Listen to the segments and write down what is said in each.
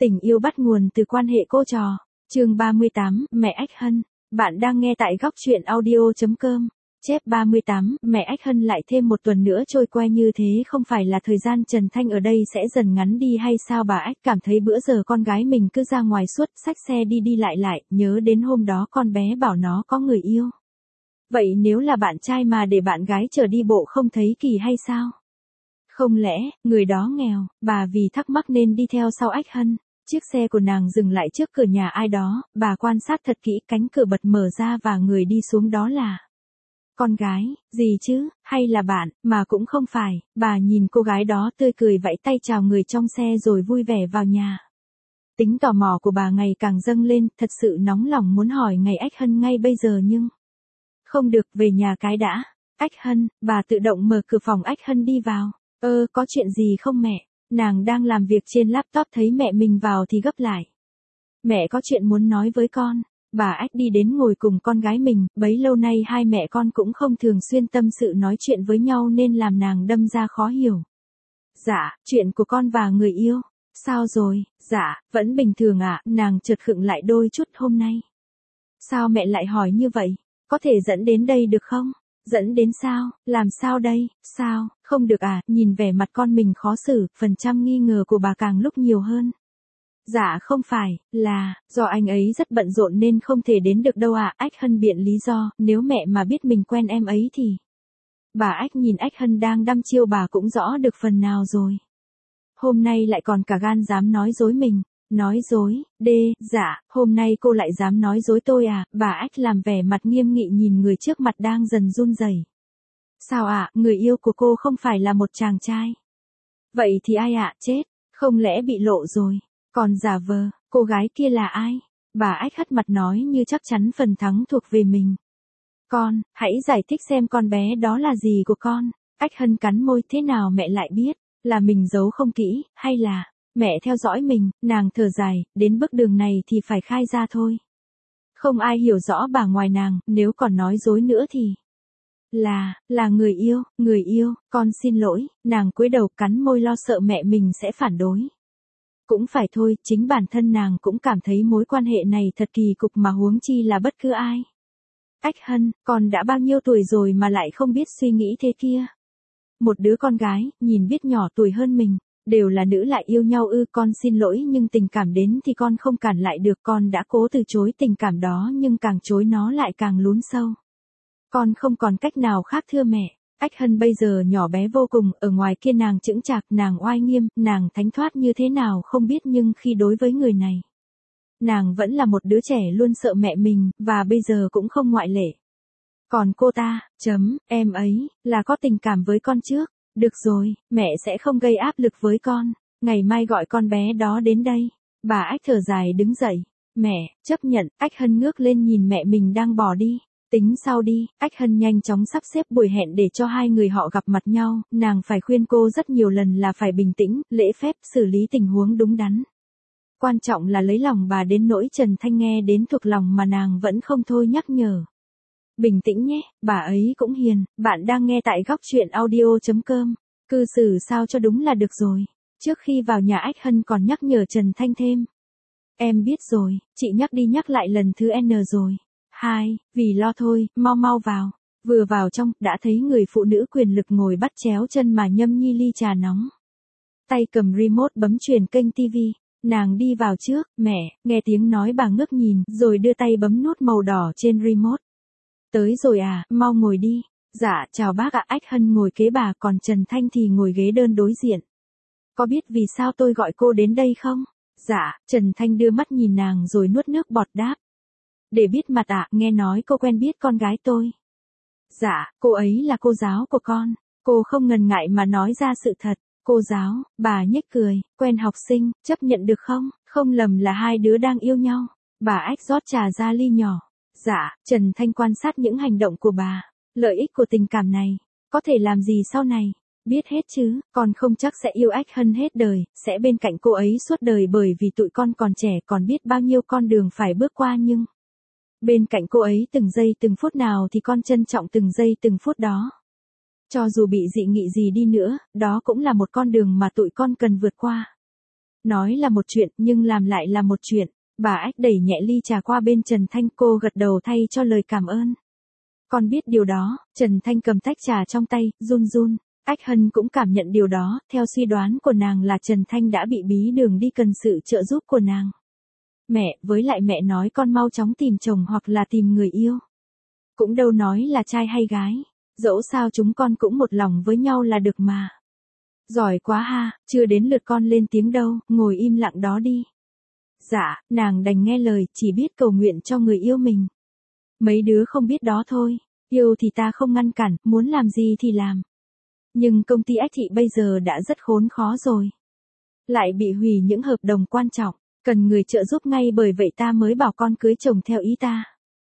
Tình yêu bắt nguồn từ quan hệ cô trò. Chương 38, mẹ Ách Hân. Bạn đang nghe tại góc truyện audio.com. Chép 38, mẹ Ách Hân lại thêm một tuần nữa trôi qua như thế không phải là thời gian Trần Thanh ở đây sẽ dần ngắn đi hay sao? Bà Ách cảm thấy bữa giờ con gái mình cứ ra ngoài suốt, xách xe đi đi lại, nhớ đến hôm đó con bé bảo nó có người yêu. Vậy nếu là bạn trai mà để bạn gái chở đi bộ không thấy kỳ hay sao? Không lẽ, người đó nghèo, bà vì thắc mắc nên đi theo sau Ách Hân. Chiếc xe của nàng dừng lại trước cửa nhà ai đó, bà quan sát thật kỹ, cánh cửa bật mở ra và người đi xuống đó là con gái, gì chứ, hay là bạn, mà cũng không phải. Bà nhìn cô gái đó tươi cười vẫy tay chào người trong xe rồi vui vẻ vào nhà. Tính tò mò của bà ngày càng dâng lên, thật sự nóng lòng muốn hỏi ngày Ách Hân ngay bây giờ nhưng không được, về nhà cái đã. Ách Hân, bà tự động mở cửa phòng Ách Hân đi vào. Có chuyện gì không mẹ? Nàng đang làm việc trên laptop thấy mẹ mình vào thì gấp lại. Mẹ có chuyện muốn nói với con. Bà Ách đi đến ngồi cùng con gái mình, bấy lâu nay hai mẹ con cũng không thường xuyên tâm sự nói chuyện với nhau nên làm nàng đâm ra khó hiểu. Dạ, chuyện của con và người yêu. Sao rồi? Dạ, vẫn bình thường ạ. Nàng chợt khựng lại đôi chút. Hôm nay. Sao mẹ lại hỏi như vậy? Có thể dẫn đến đây được không? Dẫn đến sao? Làm sao đây? Sao? Không được à? Nhìn vẻ mặt con mình khó xử, phần trăm nghi ngờ của bà càng lúc nhiều hơn. Dạ không phải, là, do anh ấy rất bận rộn nên không thể đến được đâu ạ. Ách Hân biện lý do, nếu mẹ mà biết mình quen em ấy thì. Bà Ách nhìn Ách Hân đang đăm chiêu bà cũng rõ được phần nào rồi. Hôm nay lại còn cả gan dám nói dối mình. Nói dối, dạ, hôm nay cô lại dám nói dối tôi à? Bà Ách làm vẻ mặt nghiêm nghị nhìn người trước mặt đang dần run rẩy. Sao ạ, người yêu của cô không phải là một chàng trai? Vậy thì ai ạ? Chết, không lẽ bị lộ rồi? Còn giả vờ, cô gái kia là ai? Bà Ách hất mặt nói như chắc chắn phần thắng thuộc về mình. Con, hãy giải thích xem con bé đó là gì của con. Ách Hân cắn môi, thế nào mẹ lại biết? Là mình giấu không kỹ, hay là mẹ theo dõi mình? Nàng thở dài, đến bước đường này thì phải khai ra thôi. Không ai hiểu rõ bà ngoài nàng, nếu còn nói dối nữa thì là người yêu, con xin lỗi. Nàng cúi đầu cắn môi lo sợ mẹ mình sẽ phản đối. Cũng phải thôi, chính bản thân nàng cũng cảm thấy mối quan hệ này thật kỳ cục mà huống chi là bất cứ ai. Ách Hân, con đã bao nhiêu tuổi rồi mà lại không biết suy nghĩ thế kia? Một đứa con gái, nhìn biết nhỏ tuổi hơn mình, đều là nữ lại yêu nhau ư? Con xin lỗi nhưng tình cảm đến thì con không cản lại được. Con đã cố từ chối tình cảm đó nhưng càng chối nó lại càng lún sâu. Con không còn cách nào khác thưa mẹ. Ách Hân bây giờ nhỏ bé vô cùng, ở ngoài kia nàng chững chạc, nàng oai nghiêm, nàng thánh thoát như thế nào không biết nhưng khi đối với người này, nàng vẫn là một đứa trẻ luôn sợ mẹ mình, và bây giờ cũng không ngoại lệ. Còn cô ta, em ấy, là có tình cảm với con trước. Được rồi, mẹ sẽ không gây áp lực với con. Ngày mai gọi con bé đó đến đây. Bà Ách thở dài đứng dậy. Mẹ, chấp nhận. Ách Hân ngước lên nhìn mẹ mình đang bỏ đi. Tính sau đi. Ách Hân nhanh chóng sắp xếp buổi hẹn để cho hai người họ gặp mặt nhau. Nàng phải khuyên cô rất nhiều lần là phải bình tĩnh, lễ phép, xử lý tình huống đúng đắn. Quan trọng là lấy lòng bà đến nỗi Trần Thanh nghe đến thuộc lòng mà nàng vẫn không thôi nhắc nhở. Bình tĩnh nhé, bà ấy cũng hiền. Bạn đang nghe tại góc truyện audio.com. Cư xử sao cho đúng là được rồi. Trước khi vào nhà Ách Hân còn nhắc nhở Trần Thanh thêm. Em biết rồi, chị nhắc đi nhắc lại lần thứ N rồi. Vì lo thôi, mau vào. Vừa vào trong, đã thấy người phụ nữ quyền lực ngồi bắt chéo chân mà nhâm nhi ly trà nóng. Tay cầm remote bấm truyền kênh TV. Nàng đi vào trước, mẹ, nghe tiếng nói bà ngước nhìn, rồi đưa tay bấm nút màu đỏ trên remote. Tới rồi à, mau ngồi đi. Dạ, chào bác ạ. Ách Hân ngồi kế bà, còn Trần Thanh thì ngồi ghế đơn đối diện. Có biết vì sao tôi gọi cô đến đây không? Dạ, Trần Thanh đưa mắt nhìn nàng rồi nuốt nước bọt đáp. Để biết mặt ạ, nghe nói cô quen biết con gái tôi. Dạ, cô ấy là cô giáo của con. Cô không ngần ngại mà nói ra sự thật. Cô giáo, bà nhếch cười, quen học sinh, chấp nhận được không? Không lầm là hai đứa đang yêu nhau. Bà Ách rót trà ra ly nhỏ. Dạ, Trần Thanh quan sát những hành động của bà. Lợi ích của tình cảm này, có thể làm gì sau này? Biết hết chứ, con không chắc sẽ yêu Ách Hân hết đời, sẽ bên cạnh cô ấy suốt đời bởi vì tụi con còn trẻ còn biết bao nhiêu con đường phải bước qua nhưng bên cạnh cô ấy từng giây từng phút nào thì con trân trọng từng giây từng phút đó. Cho dù bị dị nghị gì đi nữa, đó cũng là một con đường mà tụi con cần vượt qua. Nói là một chuyện, nhưng làm lại là một chuyện. Bà Ách đẩy nhẹ ly trà qua bên Trần Thanh, cô gật đầu thay cho lời cảm ơn. Con biết điều đó. Trần Thanh cầm tách trà trong tay, run run. Ách Hân cũng cảm nhận điều đó, theo suy đoán của nàng là Trần Thanh đã bị bí đường đi cần sự trợ giúp của nàng. Mẹ, với lại mẹ nói con mau chóng tìm chồng hoặc là tìm người yêu. Cũng đâu nói là trai hay gái. Dẫu sao chúng con cũng một lòng với nhau là được mà. Giỏi quá ha, chưa đến lượt con lên tiếng đâu, ngồi im lặng đó đi. Dạ, nàng đành nghe lời, chỉ biết cầu nguyện cho người yêu mình. Mấy đứa không biết đó thôi, yêu thì ta không ngăn cản, muốn làm gì thì làm. Nhưng công ty Ách Thị bây giờ đã rất khốn khó rồi. Lại bị hủy những hợp đồng quan trọng, cần người trợ giúp ngay, bởi vậy ta mới bảo con cưới chồng theo ý ta.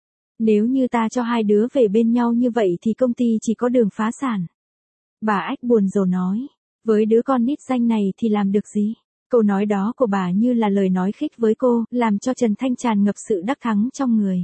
Nếu như ta cho hai đứa về bên nhau như vậy thì công ty chỉ có đường phá sản. Bà Ách buồn rầu nói, với đứa con nít danh này thì làm được gì? Câu nói đó của bà như là lời nói khích với cô, làm cho Trần Thanh tràn ngập sự đắc thắng trong người.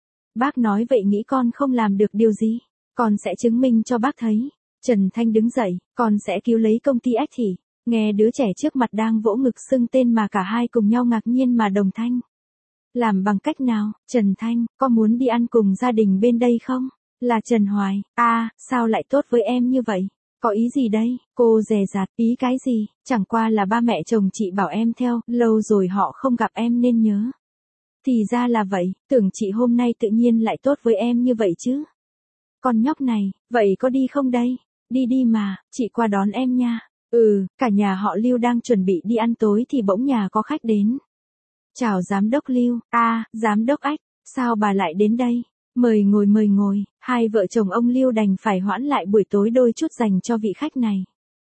Bác nói vậy nghĩ con không làm được điều gì? Con sẽ chứng minh cho bác thấy. Trần Thanh đứng dậy, con sẽ cứu lấy công ty Ách Thị. Nghe đứa trẻ trước mặt đang vỗ ngực xưng tên mà cả hai cùng nhau ngạc nhiên mà đồng thanh. Làm bằng cách nào? Trần Thanh, có muốn đi ăn cùng gia đình bên đây không? Là Trần Hoài. Sao lại tốt với em như vậy? Có ý gì đây? Cô dè dặt, ý cái gì? Chẳng qua là ba mẹ chồng chị bảo em theo, lâu rồi họ không gặp em nên nhớ. Thì ra là vậy, tưởng chị hôm nay tự nhiên lại tốt với em như vậy chứ. Con nhóc này, vậy có đi không đây? Đi đi mà, chị qua đón em nha. Cả nhà họ Lưu đang chuẩn bị đi ăn tối thì bỗng nhà có khách đến. Chào giám đốc Lưu. Giám đốc Ách, sao bà lại đến đây? Mời ngồi mời ngồi. Hai vợ chồng ông Lưu đành phải hoãn lại buổi tối đôi chút dành cho vị khách này.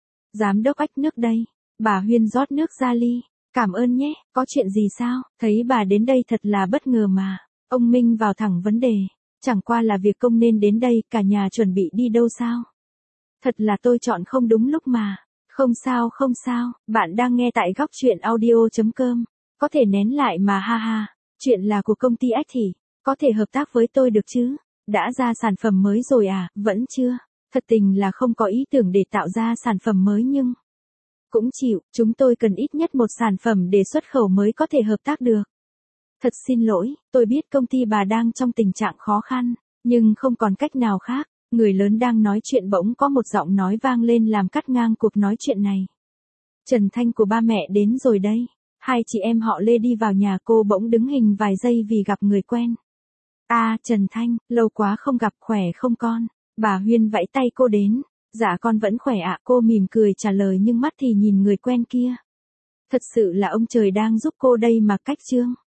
Giám đốc Ách nước đây. Bà Huyên rót nước ra ly. Cảm ơn nhé, có chuyện gì sao? Thấy bà đến đây thật là bất ngờ mà. Ông Minh vào thẳng vấn đề. Chẳng qua là việc công nên đến đây, cả nhà chuẩn bị đi đâu sao? Thật là tôi chọn không đúng lúc mà. Không sao, bạn đang nghe tại góc truyện audio.com. Có thể nén lại mà ha ha. Chuyện là của công ty Ách Thị. Có thể hợp tác với tôi được chứ? Đã ra sản phẩm mới rồi à? Vẫn chưa. Thật tình là không có ý tưởng để tạo ra sản phẩm mới nhưng cũng chịu, chúng tôi cần ít nhất một sản phẩm để xuất khẩu mới có thể hợp tác được. Thật xin lỗi, tôi biết công ty bà đang trong tình trạng khó khăn, nhưng không còn cách nào khác. Người lớn đang nói chuyện bỗng có một giọng nói vang lên làm cắt ngang cuộc nói chuyện này. Trần Thanh của ba mẹ đến rồi đây. Hai chị em họ Lê đi vào nhà, cô bỗng đứng hình vài giây vì gặp người quen. Trần Thanh, lâu quá không gặp, khỏe không con? Bà Huyên vẫy tay cô đến. Dạ con vẫn khỏe ạ, cô mỉm cười trả lời nhưng mắt thì nhìn người quen kia. Thật sự là ông trời đang giúp cô đây mà. Cách chương